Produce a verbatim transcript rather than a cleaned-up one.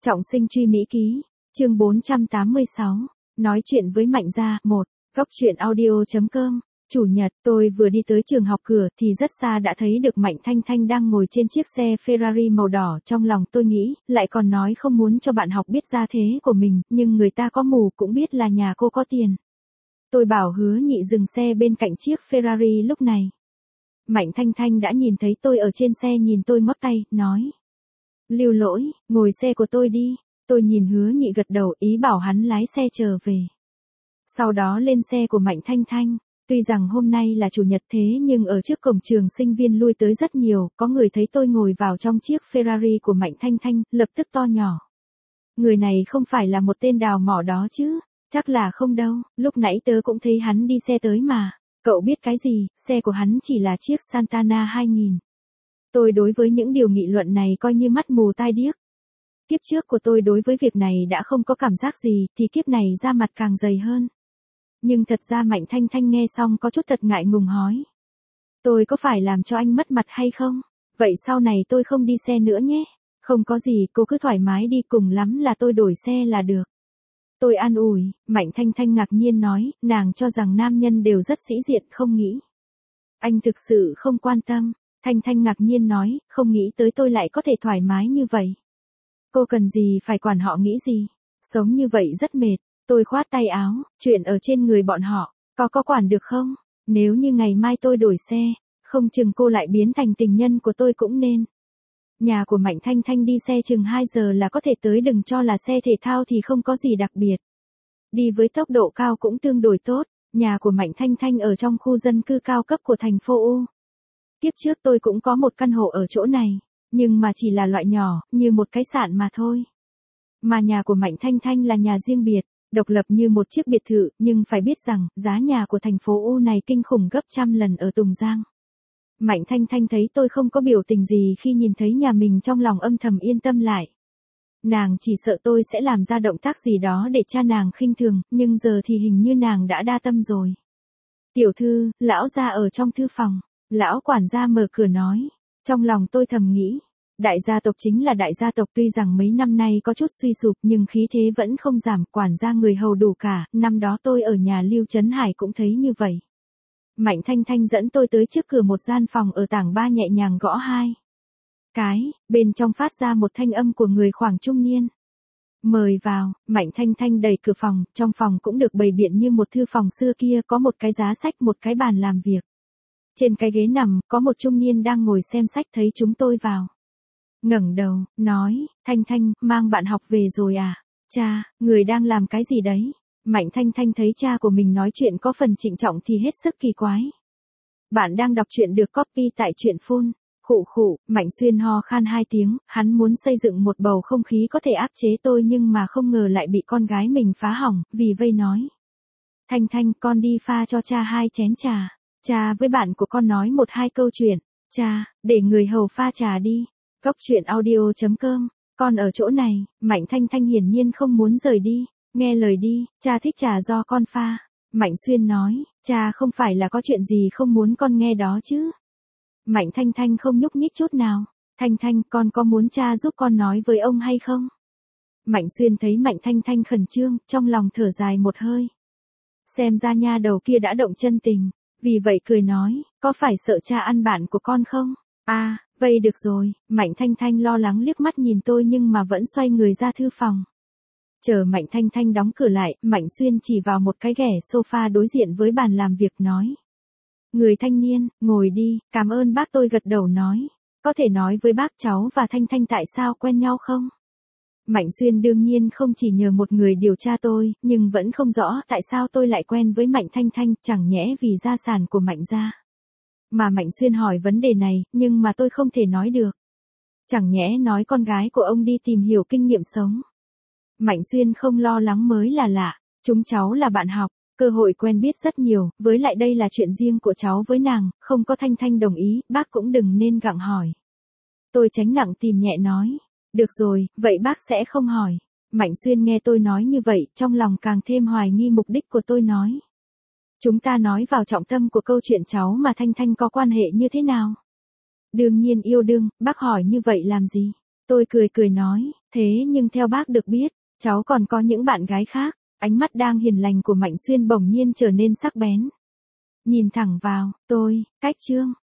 Trọng sinh truy Mỹ ký, chương bốn trăm tám mươi sáu, nói chuyện với Mạnh Gia, một, góc truyện audio chấm com, chủ nhật, tôi vừa đi tới trường học cửa thì rất xa đã thấy được Mạnh Thanh Thanh đang ngồi trên chiếc xe Ferrari màu đỏ, trong lòng tôi nghĩ, lại còn nói không muốn cho bạn học biết gia thế của mình, nhưng người ta có mù cũng biết là nhà cô có tiền. Tôi bảo Hứa Nhị dừng xe bên cạnh chiếc Ferrari lúc này. Mạnh Thanh Thanh đã nhìn thấy tôi ở trên xe nhìn tôi ngoắc tay, nói. Lưu Lỗi, ngồi xe của tôi đi. Tôi nhìn Hứa Nhị gật đầu ý bảo hắn lái xe trở về. Sau đó lên xe của Mạnh Thanh Thanh. Tuy rằng hôm nay là chủ nhật thế nhưng ở trước cổng trường sinh viên lui tới rất nhiều, có người thấy tôi ngồi vào trong chiếc Ferrari của Mạnh Thanh Thanh, lập tức to nhỏ. Người này không phải là một tên đào mỏ đó chứ, chắc là không đâu, lúc nãy tớ cũng thấy hắn đi xe tới mà. Cậu biết cái gì, xe của hắn chỉ là chiếc Santana hai nghìn. Tôi đối với những điều nghị luận này coi như mắt mù tai điếc. Kiếp trước của tôi đối với việc này đã không có cảm giác gì, thì kiếp này da mặt càng dày hơn. Nhưng thật ra Mạnh Thanh Thanh nghe xong có chút thật ngại ngùng hỏi. Tôi có phải làm cho anh mất mặt hay không? Vậy sau này tôi không đi xe nữa nhé. Không có gì, cô cứ thoải mái đi, cùng lắm là tôi đổi xe là được. Tôi an ủi, Mạnh Thanh Thanh ngạc nhiên nói, nàng cho rằng nam nhân đều rất sĩ diện, không nghĩ. Anh thực sự không quan tâm. Thanh Thanh ngạc nhiên nói, không nghĩ tới tôi lại có thể thoải mái như vậy. Cô cần gì phải quản họ nghĩ gì, sống như vậy rất mệt. Tôi khoát tay áo, chuyện ở trên người bọn họ, có có quản được không? Nếu như ngày mai tôi đổi xe, không chừng cô lại biến thành tình nhân của tôi cũng nên. Nhà của Mạnh Thanh Thanh đi xe chừng hai giờ là có thể tới, đừng cho là xe thể thao thì không có gì đặc biệt. Đi với tốc độ cao cũng tương đối tốt, nhà của Mạnh Thanh Thanh ở trong khu dân cư cao cấp của thành phố U. Kiếp trước tôi cũng có một căn hộ ở chỗ này, nhưng mà chỉ là loại nhỏ, như một cái sạn mà thôi. Mà nhà của Mạnh Thanh Thanh là nhà riêng biệt, độc lập như một chiếc biệt thự, nhưng phải biết rằng, giá nhà của thành phố U này kinh khủng gấp trăm lần ở Tùng Giang. Mạnh Thanh Thanh thấy tôi không có biểu tình gì khi nhìn thấy nhà mình, trong lòng âm thầm yên tâm lại. Nàng chỉ sợ tôi sẽ làm ra động tác gì đó để cha nàng khinh thường, nhưng giờ thì hình như nàng đã đa tâm rồi. Tiểu thư, lão gia ở trong thư phòng. Lão quản gia mở cửa nói. Trong lòng tôi thầm nghĩ, đại gia tộc chính là đại gia tộc, tuy rằng mấy năm nay có chút suy sụp nhưng khí thế vẫn không giảm, quản gia người hầu đủ cả, năm đó tôi ở nhà Lưu Trấn Hải cũng thấy như vậy. Mạnh Thanh Thanh dẫn tôi tới trước cửa một gian phòng ở tầng ba, nhẹ nhàng gõ hai cái, bên trong phát ra một thanh âm của người khoảng trung niên. Mời vào. Mạnh Thanh Thanh đẩy cửa phòng, trong phòng cũng được bày biện như một thư phòng xưa kia, có một cái giá sách, một cái bàn làm việc. Trên cái ghế nằm, có một trung niên đang ngồi xem sách, thấy chúng tôi vào. Ngẩng đầu, nói, Thanh Thanh, mang bạn học về rồi à? Cha, người đang làm cái gì đấy? Mạnh Thanh Thanh thấy cha của mình nói chuyện có phần trịnh trọng thì hết sức kỳ quái. Bạn đang đọc truyện được copy tại truyện phun. Khụ khụ, Mạnh Xuyên ho khan hai tiếng, hắn muốn xây dựng một bầu không khí có thể áp chế tôi nhưng mà không ngờ lại bị con gái mình phá hỏng, vì vây nói. Thanh Thanh, con đi pha cho cha hai chén trà. Cha với bạn của con nói một hai câu chuyện. Cha, để người hầu pha trà đi. Góc truyện audio chấm com, con ở chỗ này. Mạnh Thanh Thanh hiển nhiên không muốn rời đi. Nghe lời đi, cha thích trà do con pha. Mạnh Xuyên nói, cha không phải là có chuyện gì không muốn con nghe đó chứ. Mạnh Thanh Thanh không nhúc nhích chút nào. Thanh Thanh, con có muốn cha giúp con nói với ông hay không? Mạnh Xuyên thấy Mạnh Thanh Thanh khẩn trương, trong lòng thở dài một hơi. Xem ra nha đầu kia đã động chân tình. Vì vậy cười nói, có phải sợ cha ăn bạn của con không? À, vậy được rồi. Mạnh Thanh Thanh lo lắng liếc mắt nhìn tôi nhưng mà vẫn xoay người ra thư phòng. Chờ Mạnh Thanh Thanh đóng cửa lại, Mạnh Xuyên chỉ vào một cái ghẻ sofa đối diện với bàn làm việc nói. Người thanh niên, ngồi đi, cảm ơn bác. Tôi gật đầu nói. Có thể nói với bác cháu và Thanh Thanh tại sao quen nhau không? Mạnh Xuyên đương nhiên không chỉ nhờ một người điều tra tôi, nhưng vẫn không rõ tại sao tôi lại quen với Mạnh Thanh Thanh, chẳng nhẽ vì gia sản của Mạnh gia. Mà Mạnh Xuyên hỏi vấn đề này, nhưng mà tôi không thể nói được. Chẳng nhẽ nói con gái của ông đi tìm hiểu kinh nghiệm sống. Mạnh Xuyên không lo lắng mới là lạ, chúng cháu là bạn học, cơ hội quen biết rất nhiều, với lại đây là chuyện riêng của cháu với nàng, không có Thanh Thanh đồng ý, bác cũng đừng nên gặng hỏi. Tôi tránh nặng tìm nhẹ nói. Được rồi, vậy bác sẽ không hỏi. Mạnh Xuyên nghe tôi nói như vậy, trong lòng càng thêm hoài nghi mục đích của tôi nói. Chúng ta nói vào trọng tâm của câu chuyện cháu mà Thanh Thanh có quan hệ như thế nào? Đương nhiên yêu đương, bác hỏi như vậy làm gì? Tôi cười cười nói, thế nhưng theo bác được biết, cháu còn có những bạn gái khác. Ánh mắt đang hiền lành của Mạnh Xuyên bỗng nhiên trở nên sắc bén. Nhìn thẳng vào, tôi, cách Trương.